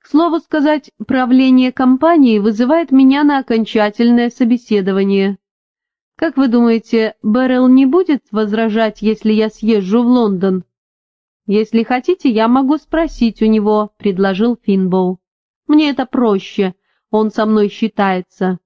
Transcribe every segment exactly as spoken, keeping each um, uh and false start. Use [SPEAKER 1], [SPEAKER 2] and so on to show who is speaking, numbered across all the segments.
[SPEAKER 1] слову сказать, правление компании вызывает меня на окончательное собеседование. Как вы думаете, Беррелл не будет возражать, если я съезжу в Лондон? Если хотите, я могу спросить у него, — предложил Финбоу. Мне это проще, он со мной считается.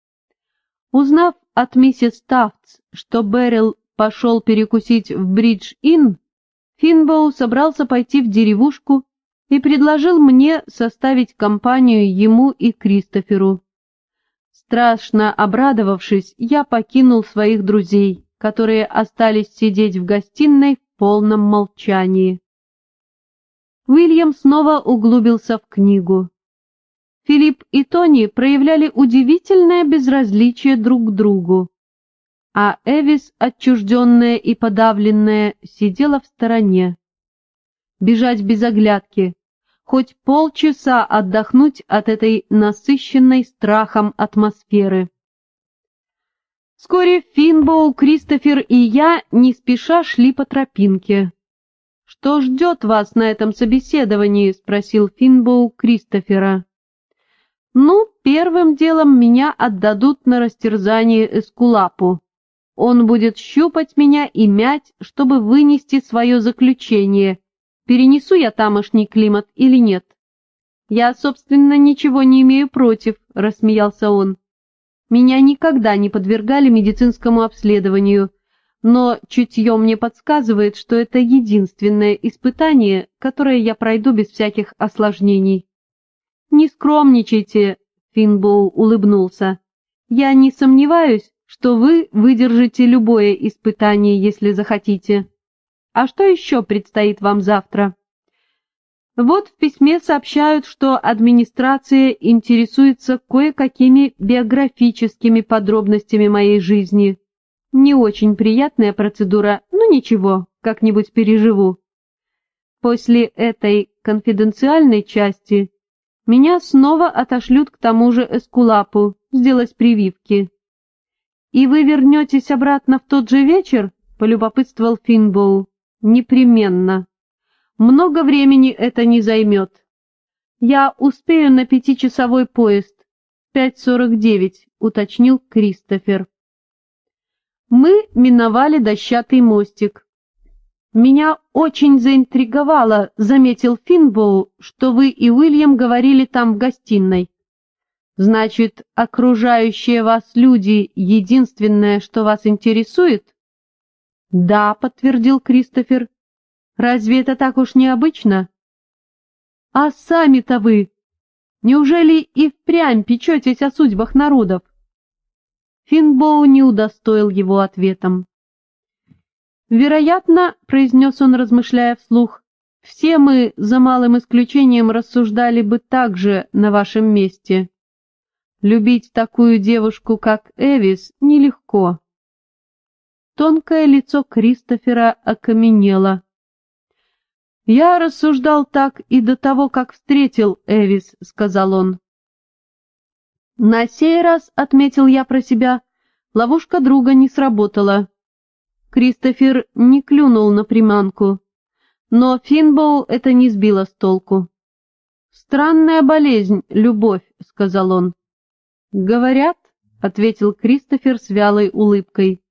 [SPEAKER 1] Узнав от миссис Тафтс, что Беррелл пошел перекусить в Бридж-Инн, Финбоу собрался пойти в деревушку и предложил мне составить компанию ему и Кристоферу. Страшно обрадовавшись, я покинул своих друзей, которые остались сидеть в гостиной в полном молчании. Уильям снова углубился в книгу. Филипп и Тони проявляли удивительное безразличие друг к другу, а Эвис, отчужденная и подавленная, сидела в стороне. Бежать без оглядки, хоть полчаса отдохнуть от этой насыщенной страхом атмосферы. Вскоре Финбоу, Кристофер и я не спеша шли по тропинке. «Что ждет вас на этом собеседовании?» — спросил Финбоу Кристофера. «Ну, первым делом меня отдадут на растерзание Эскулапу. Он будет щупать меня и мять, чтобы вынести свое заключение, перенесу я тамошний климат или нет. Я, собственно, ничего не имею против», — рассмеялся он. «Меня никогда не подвергали медицинскому обследованию, но чутье мне подсказывает, что это единственное испытание, которое я пройду без всяких осложнений». «Не скромничайте», — Финбоу улыбнулся. «Я не сомневаюсь, что вы выдержите любое испытание, если захотите. А что еще предстоит вам завтра?» Вот в письме сообщают, что администрация интересуется кое-какими биографическими подробностями моей жизни. Не очень приятная процедура, но ничего, как-нибудь переживу. После этой конфиденциальной части меня снова отошлют к тому же Эскулапу сделать прививки. «И вы вернетесь обратно в тот же вечер?» — полюбопытствовал Финбоу. «Непременно. Много времени это не займет. Я успею на пятичасовой поезд. пять сорок девять», — уточнил Кристофер. Мы миновали дощатый мостик. «Меня очень заинтриговало», — заметил Финбоу, — «что вы и Уильям говорили там в гостиной. Значит, окружающие вас люди — единственное, что вас интересует?» «Да», — подтвердил Кристофер. «Разве это так уж необычно?» «А сами-то вы, неужели и впрямь печетесь о судьбах народов?» Финбоу не удостоил его ответом. «Вероятно, — произнес он, размышляя вслух, — все мы, за малым исключением, рассуждали бы так же на вашем месте. Любить такую девушку, как Эвис, нелегко». Тонкое лицо Кристофера окаменело. «Я рассуждал так и до того, как встретил Эвис», — сказал он. На сей раз, — отметил я про себя, — ловушка друга не сработала. Кристофер не клюнул на приманку, но Финбоу это не сбило с толку. «Странная болезнь, любовь», — сказал он. «Говорят», — ответил Кристофер с вялой улыбкой.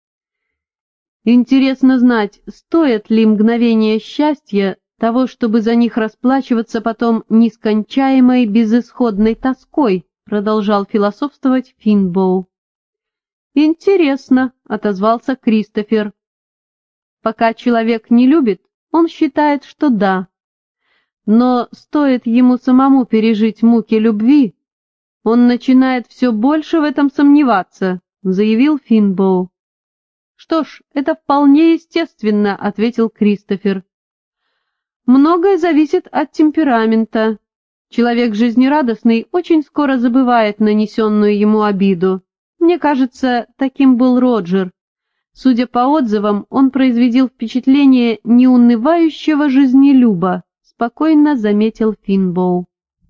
[SPEAKER 1] «Интересно знать, стоят ли мгновения счастья того, чтобы за них расплачиваться потом нескончаемой безысходной тоской», — продолжал философствовать Финбоу. «Интересно», — отозвался Кристофер. «Пока человек не любит, он считает, что да. Но стоит ему самому пережить муки любви, он начинает все больше в этом сомневаться», — заявил Финбоу. «Что ж, это вполне естественно», — ответил Кристофер. «Многое зависит от темперамента. Человек жизнерадостный очень скоро забывает нанесенную ему обиду. Мне кажется, таким был Роджер. Судя по отзывам, он производил впечатление неунывающего жизнелюба», — спокойно заметил Финбоу.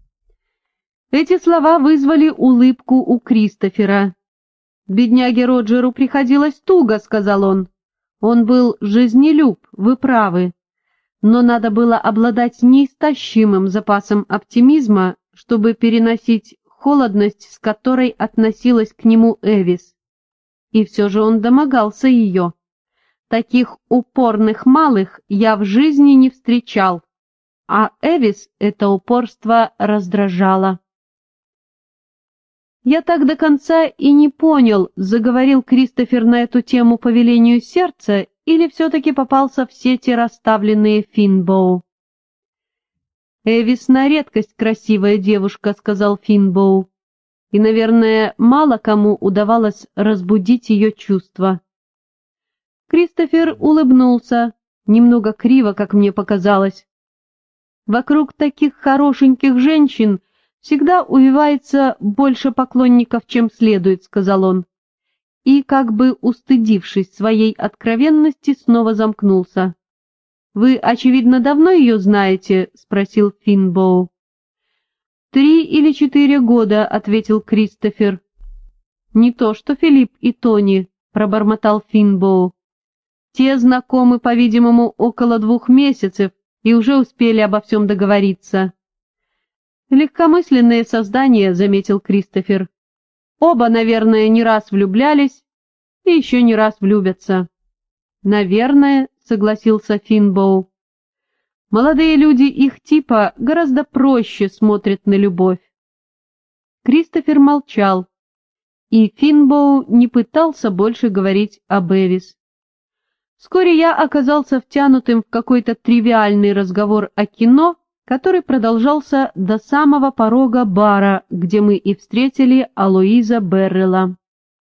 [SPEAKER 1] Эти слова вызвали улыбку у Кристофера. «Бедняге Роджеру приходилось туго», — сказал он. «Он был жизнелюб, вы правы. но надо было обладать неистощимым запасом оптимизма, чтобы переносить холодность, с которой относилась к нему Эвис. И все же он домогался ее. Таких упорных малых я в жизни не встречал, а Эвис это упорство раздражало. «Я так до конца и не понял, заговорил Кристофер на эту тему по велению сердца или все-таки попался в сети, расставленные Финбоу». «Эвис на редкость красивая девушка», — сказал Финбоу, «и, наверное, мало кому удавалось разбудить ее чувства». Кристофер улыбнулся, немного криво, как мне показалось. «Вокруг таких хорошеньких женщин всегда увивается больше поклонников, чем следует», — сказал он. И, как бы устыдившись своей откровенности, снова замкнулся. «Вы, очевидно, давно ее знаете?» — спросил Финбоу. «Три или четыре года», — ответил Кристофер. «Не то что Филипп и Тони», — пробормотал Финбоу. «Те знакомы, по-видимому, около двух месяцев и уже успели обо всем договориться». «Легкомысленные создания», — заметил Кристофер. «Оба, наверное, не раз влюблялись и еще не раз влюбятся». «Наверное», — согласился Финбоу. «Молодые люди их типа гораздо проще смотрят на любовь». Кристофер молчал, и Финбоу не пытался больше говорить об Эвис. Вскоре я оказался втянутым в какой-то тривиальный разговор о кино, который продолжался до самого порога бара, где мы и встретили Алоиза Беррелла.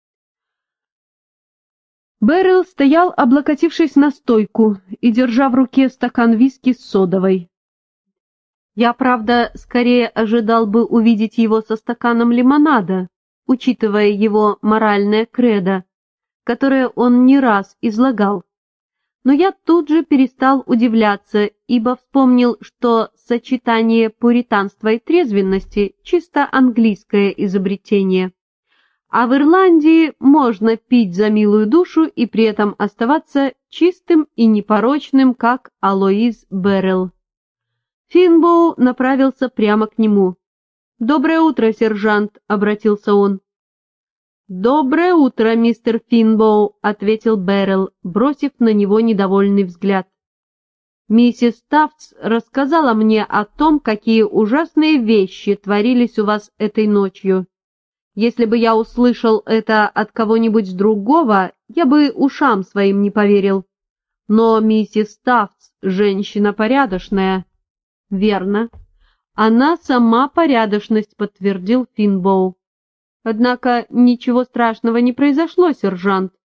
[SPEAKER 1] Беррелл стоял, облокотившись на стойку и держа в руке стакан виски с содовой. Я, правда, скорее ожидал бы увидеть его со стаканом лимонада, учитывая его моральное кредо, которое он не раз излагал. Но я тут же перестал удивляться, ибо вспомнил, что сочетание пуританства и трезвенности – чисто английское изобретение. А в Ирландии можно пить за милую душу и при этом оставаться чистым и непорочным, как Алоиз Беррелл. Финбоу направился прямо к нему. «Доброе утро, сержант», — обратился он. «Доброе утро, мистер Финбоу», — ответил Беррелл, бросив на него недовольный взгляд. «Миссис Тафтс рассказала мне о том, какие ужасные вещи творились у вас этой ночью. Если бы я услышал это от кого-нибудь другого, я бы ушам своим не поверил. Но миссис Тафтс — женщина порядочная». «Верно. Она сама порядочность», — подтвердил Финбоу. «Однако ничего страшного не произошло, сержант.